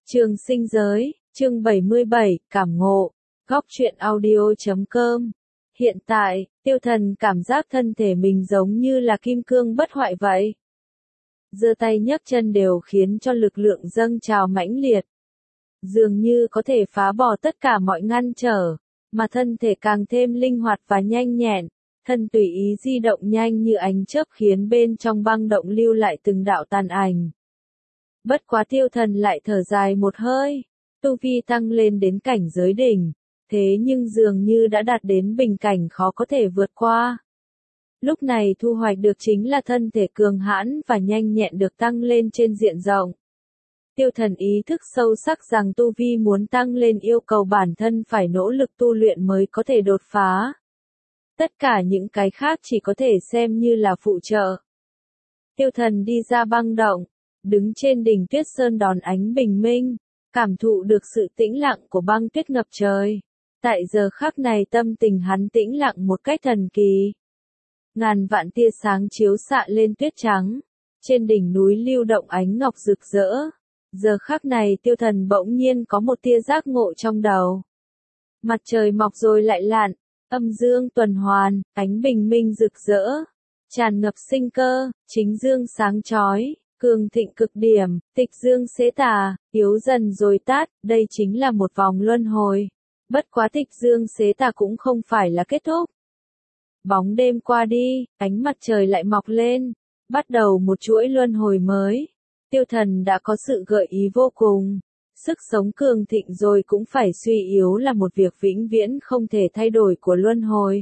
Trường sinh giới, chương 77, cảm ngộ, góc truyện audio.com. Hiện tại, tiêu thần cảm giác thân thể mình giống như là kim cương bất hoại vậy. Giơ tay nhấc chân đều khiến cho lực lượng dâng trào mãnh liệt. Dường như có thể phá bỏ tất cả mọi ngăn trở, mà thân thể càng thêm linh hoạt và nhanh nhẹn, thân tùy ý di động nhanh như ánh chớp khiến bên trong băng động lưu lại từng đạo tàn ảnh. Bất quá tiêu thần lại thở dài một hơi, tu vi tăng lên đến cảnh giới đỉnh, thế nhưng dường như đã đạt đến bình cảnh khó có thể vượt qua. Lúc này thu hoạch được chính là thân thể cường hãn và nhanh nhẹn được tăng lên trên diện rộng. Tiêu thần ý thức sâu sắc rằng tu vi muốn tăng lên yêu cầu bản thân phải nỗ lực tu luyện mới có thể đột phá. Tất cả những cái khác chỉ có thể xem như là phụ trợ. Tiêu thần đi ra băng động, đứng trên đỉnh tuyết sơn đón ánh bình minh, cảm thụ được sự tĩnh lặng của băng tuyết ngập trời. Tại giờ khắc này tâm tình hắn tĩnh lặng một cách thần kỳ. Ngàn vạn tia sáng chiếu xạ lên tuyết trắng, trên đỉnh núi lưu động ánh ngọc rực rỡ. Giờ khắc này tiêu thần bỗng nhiên có một tia giác ngộ trong đầu. Mặt trời mọc rồi lại lặn, âm dương tuần hoàn, ánh bình minh rực rỡ, tràn ngập sinh cơ, chính dương sáng chói, cường thịnh cực điểm, tịch dương xế tà, yếu dần rồi tát, đây chính là một vòng luân hồi. Bất quá tịch dương xế tà cũng không phải là kết thúc. Bóng đêm qua đi, ánh mặt trời lại mọc lên, bắt đầu một chuỗi luân hồi mới. Tiêu thần đã có sự gợi ý vô cùng. Sức sống cường thịnh rồi cũng phải suy yếu là một việc vĩnh viễn không thể thay đổi của luân hồi.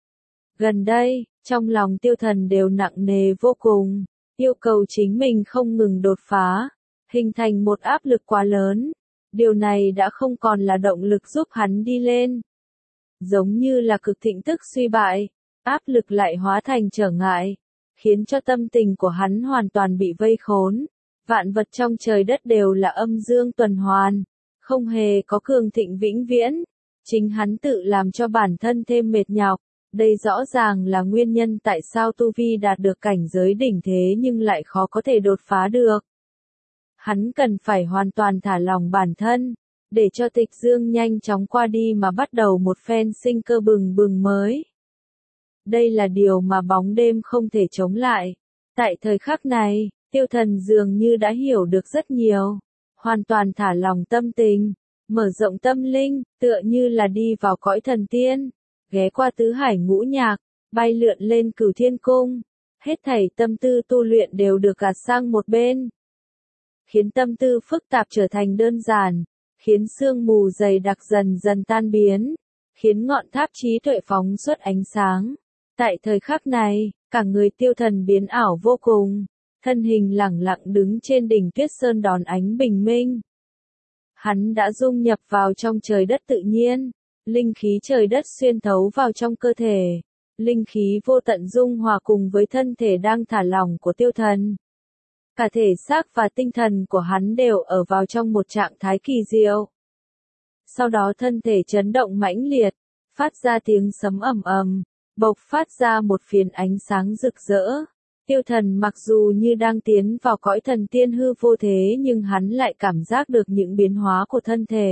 Gần đây, trong lòng tiêu thần đều nặng nề vô cùng, yêu cầu chính mình không ngừng đột phá, hình thành một áp lực quá lớn. Điều này đã không còn là động lực giúp hắn đi lên. Giống như là cực thịnh tức suy bại, áp lực lại hóa thành trở ngại, khiến cho tâm tình của hắn hoàn toàn bị vây khốn. Vạn vật trong trời đất đều là âm dương tuần hoàn, không hề có cường thịnh vĩnh viễn. Chính hắn tự làm cho bản thân thêm mệt nhọc. Đây rõ ràng là nguyên nhân tại sao tu vi đạt được cảnh giới đỉnh thế nhưng lại khó có thể đột phá được. Hắn cần phải hoàn toàn thả lòng bản thân, để cho tịch dương nhanh chóng qua đi mà bắt đầu một phen sinh cơ bừng bừng mới. Đây là điều mà bóng đêm không thể chống lại. Tại thời khắc này, tiêu thần dường như đã hiểu được rất nhiều, hoàn toàn thả lòng tâm tình, mở rộng tâm linh, tựa như là đi vào cõi thần tiên, ghé qua tứ hải ngũ nhạc, bay lượn lên cửu thiên cung, hết thảy tâm tư tu luyện đều được gạt sang một bên. Khiến tâm tư phức tạp trở thành đơn giản, khiến sương mù dày đặc dần dần tan biến, khiến ngọn tháp trí tuệ phóng xuất ánh sáng. Tại thời khắc này, cả người tiêu thần biến ảo vô cùng. Thân hình lẳng lặng đứng trên đỉnh tuyết sơn đón ánh bình minh. Hắn đã dung nhập vào trong trời đất tự nhiên, linh khí trời đất xuyên thấu vào trong cơ thể, linh khí vô tận dung hòa cùng với thân thể đang thả lỏng của tiêu thần. Cả thể xác và tinh thần của hắn đều ở vào trong một trạng thái kỳ diệu. Sau đó thân thể chấn động mãnh liệt, phát ra tiếng sấm ầm ầm, bộc phát ra một phiến ánh sáng rực rỡ. Tiêu thần mặc dù như đang tiến vào cõi thần tiên hư vô thế nhưng hắn lại cảm giác được những biến hóa của thân thể.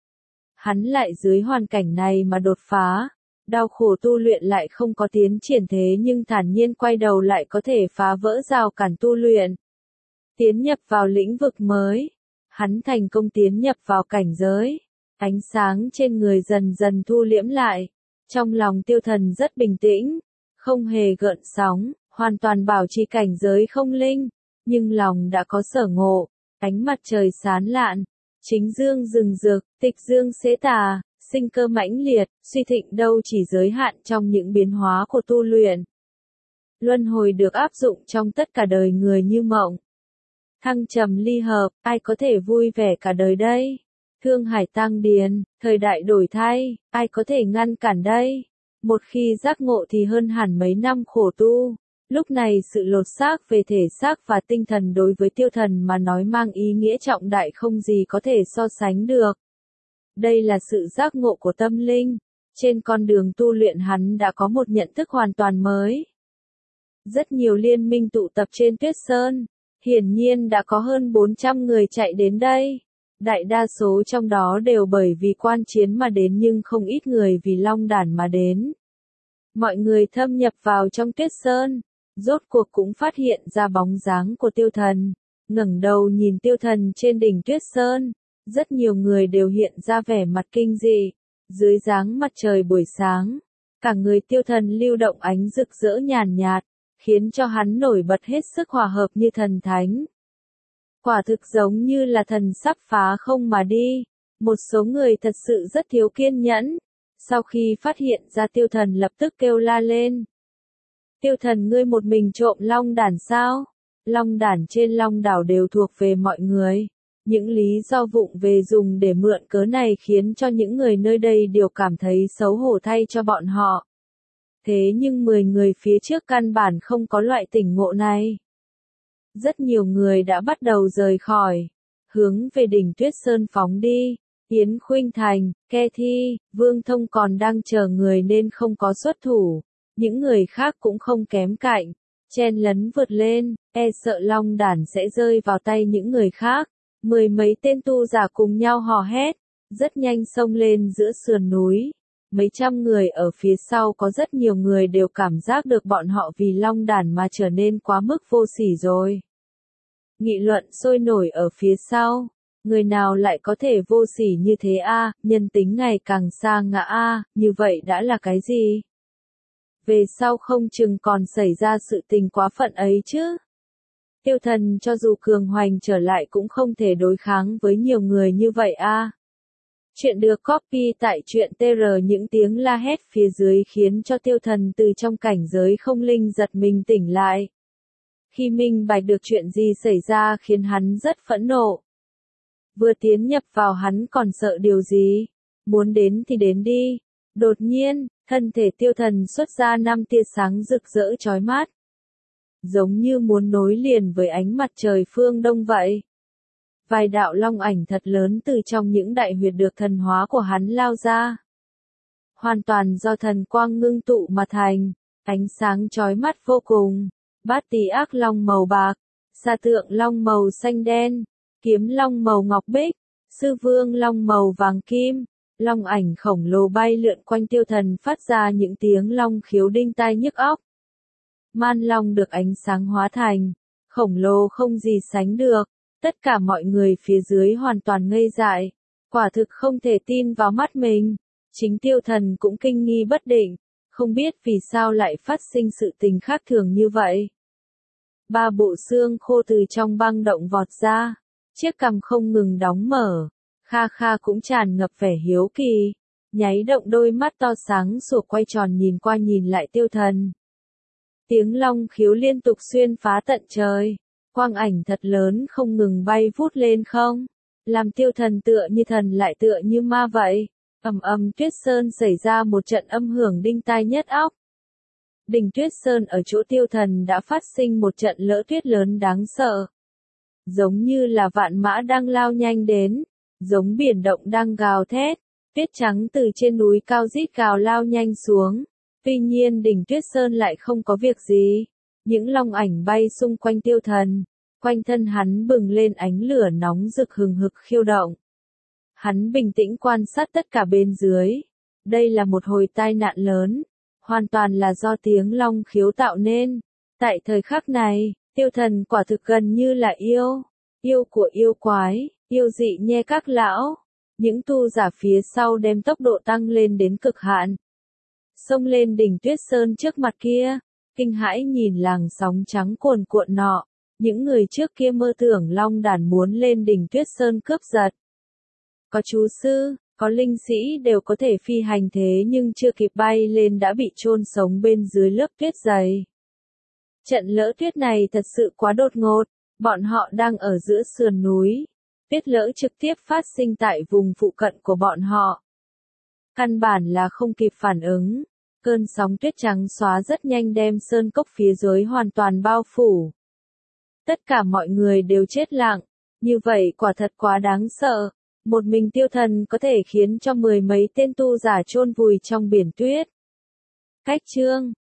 Hắn lại dưới hoàn cảnh này mà đột phá, đau khổ tu luyện lại không có tiến triển thế nhưng thản nhiên quay đầu lại có thể phá vỡ rào cản tu luyện. Tiến nhập vào lĩnh vực mới, hắn thành công tiến nhập vào cảnh giới, ánh sáng trên người dần dần thu liễm lại, trong lòng tiêu thần rất bình tĩnh, không hề gợn sóng. Hoàn toàn bảo trì cảnh giới không linh, nhưng lòng đã có sở ngộ, ánh mặt trời sáng lạn, chính dương rừng rực, tịch dương xế tà, sinh cơ mãnh liệt, suy thịnh đâu chỉ giới hạn trong những biến hóa của tu luyện. Luân hồi được áp dụng trong tất cả đời người như mộng. Thăng trầm ly hợp, ai có thể vui vẻ cả đời đây? Thương hải tăng điền, thời đại đổi thay, ai có thể ngăn cản đây? Một khi giác ngộ thì hơn hẳn mấy năm khổ tu. Lúc này sự lột xác về thể xác và tinh thần đối với tiêu thần mà nói mang ý nghĩa trọng đại không gì có thể so sánh được. Đây là sự giác ngộ của tâm linh. Trên con đường tu luyện hắn đã có một nhận thức hoàn toàn mới. Rất nhiều liên minh tụ tập trên tuyết sơn. Hiển nhiên đã có hơn 400 người chạy đến đây. Đại đa số trong đó đều bởi vì quan chiến mà đến nhưng không ít người vì Long Đản mà đến. Mọi người thâm nhập vào trong Tuyết Sơn, rốt cuộc cũng phát hiện ra bóng dáng của Tiêu Thần. Ngẩng đầu nhìn Tiêu Thần trên đỉnh Tuyết Sơn, rất nhiều người đều hiện ra vẻ mặt kinh dị. Dưới dáng mặt trời buổi sáng, cả người Tiêu Thần lưu động ánh rực rỡ nhàn nhạt, khiến cho hắn nổi bật hết sức hòa hợp như thần thánh. Quả thực giống như là thần sắp phá không mà đi. Một số người thật sự rất thiếu kiên nhẫn. Sau khi phát hiện ra Tiêu Thần lập tức kêu la lên. Tiêu Thần, ngươi một mình trộm Long Đản sao? Long Đản trên Long đảo đều thuộc về mọi người. Những lý do vụng về dùng để mượn cớ này khiến cho những người nơi đây đều cảm thấy xấu hổ thay cho bọn họ. Thế nhưng 10 người phía trước căn bản không có loại tỉnh ngộ này. Rất nhiều người đã bắt đầu rời khỏi, hướng về đỉnh Tuyết Sơn phóng đi. Yến Khuynh Thành, Ke Thi, Vương Thông còn đang chờ người nên không có xuất thủ. Những người khác cũng không kém cạnh, chen lấn vượt lên, e sợ Long Đản sẽ rơi vào tay những người khác. 10 mấy tên tu giả cùng nhau hò hét, rất nhanh xông lên giữa sườn núi. Mấy trăm người ở phía sau có rất nhiều người đều cảm giác được bọn họ vì Long Đản mà trở nên quá mức vô sỉ rồi. Nghị luận sôi nổi ở phía sau. Người nào lại có thể vô sỉ như thế a, nhân tính ngày càng xa ngã a, như vậy đã là cái gì? Về sau không chừng còn xảy ra sự tình quá phận ấy chứ. Tiêu Thần cho dù cường hoành trở lại cũng không thể đối kháng với nhiều người như vậy a. Chuyện được copy tại truyện TR. Những tiếng la hét phía dưới khiến cho Tiêu Thần từ trong cảnh giới không linh giật mình tỉnh lại. Khi minh bạch được chuyện gì xảy ra khiến hắn rất phẫn nộ. Vừa tiến nhập vào hắn còn sợ điều gì? Muốn đến thì đến đi. Đột nhiên, thân thể Tiêu Thần xuất ra 5 tia sáng rực rỡ chói mắt. Giống như muốn nối liền với ánh mặt trời phương Đông vậy. Vài đạo long ảnh thật lớn từ trong những đại huyệt được thần hóa của hắn lao ra. Hoàn toàn do thần quang ngưng tụ mà thành, ánh sáng chói mắt vô cùng. Bát Tý Ác Long màu bạc, Sa Tượng Long màu xanh đen, Kiếm Long màu ngọc bích, Sư Vương Long màu vàng kim. Long ảnh khổng lồ bay lượn quanh Tiêu Thần phát ra những tiếng long khiếu đinh tai nhức óc. Man Long được ánh sáng hóa thành, khổng lồ không gì sánh được. Tất cả mọi người phía dưới hoàn toàn ngây dại, quả thực không thể tin vào mắt mình. Chính Tiêu Thần cũng kinh nghi bất định, không biết vì sao lại phát sinh sự tình khác thường như vậy. 3 bộ xương khô từ trong băng động vọt ra, chiếc cằm không ngừng đóng mở. Kha Kha cũng tràn ngập vẻ hiếu kỳ, nháy động đôi mắt to sáng sủa quay tròn nhìn qua nhìn lại Tiêu Thần. Tiếng long khiếu liên tục xuyên phá tận trời. Quang ảnh thật lớn không ngừng bay vút lên không, làm Tiêu Thần tựa như thần lại tựa như ma vậy. Ầm ầm, Tuyết Sơn xảy ra một trận âm hưởng đinh tai nhức óc. Đỉnh Tuyết Sơn ở chỗ Tiêu Thần đã phát sinh một trận lỡ tuyết lớn đáng sợ. Giống như là vạn mã đang lao nhanh đến, giống biển động đang gào thét, tuyết trắng từ trên núi cao rít gào lao nhanh xuống. Tuy nhiên đỉnh Tuyết Sơn lại không có việc gì. Những long ảnh bay xung quanh Tiêu Thần, quanh thân hắn bừng lên ánh lửa nóng rực hừng hực khiêu động. Hắn bình tĩnh quan sát tất cả bên dưới. Đây là một hồi tai nạn lớn, hoàn toàn là do tiếng long khiếu tạo nên. Tại thời khắc này, Tiêu Thần quả thực gần như là yêu của yêu quái, yêu dị nhe các lão. Những tu giả phía sau đem tốc độ tăng lên đến cực hạn. Xông lên đỉnh Tuyết Sơn trước mặt kia. Kinh hãi nhìn làng sóng trắng cuồn cuộn nọ, những người trước kia mơ tưởng Long Đản muốn lên đỉnh Tuyết Sơn cướp giật. Có chú sư, có linh sĩ đều có thể phi hành thế nhưng chưa kịp bay lên đã bị chôn sống bên dưới lớp tuyết dày. Trận lỡ tuyết này thật sự quá đột ngột, bọn họ đang ở giữa sườn núi. Tuyết lỡ trực tiếp phát sinh tại vùng phụ cận của bọn họ. Căn bản là không kịp phản ứng. Cơn sóng tuyết trắng xóa rất nhanh đem sơn cốc phía dưới hoàn toàn bao phủ. Tất cả mọi người đều chết lặng, như vậy quả thật quá đáng sợ. Một mình Tiêu Thần có thể khiến cho 10 mấy tên tu giả chôn vùi trong biển tuyết. Cách chương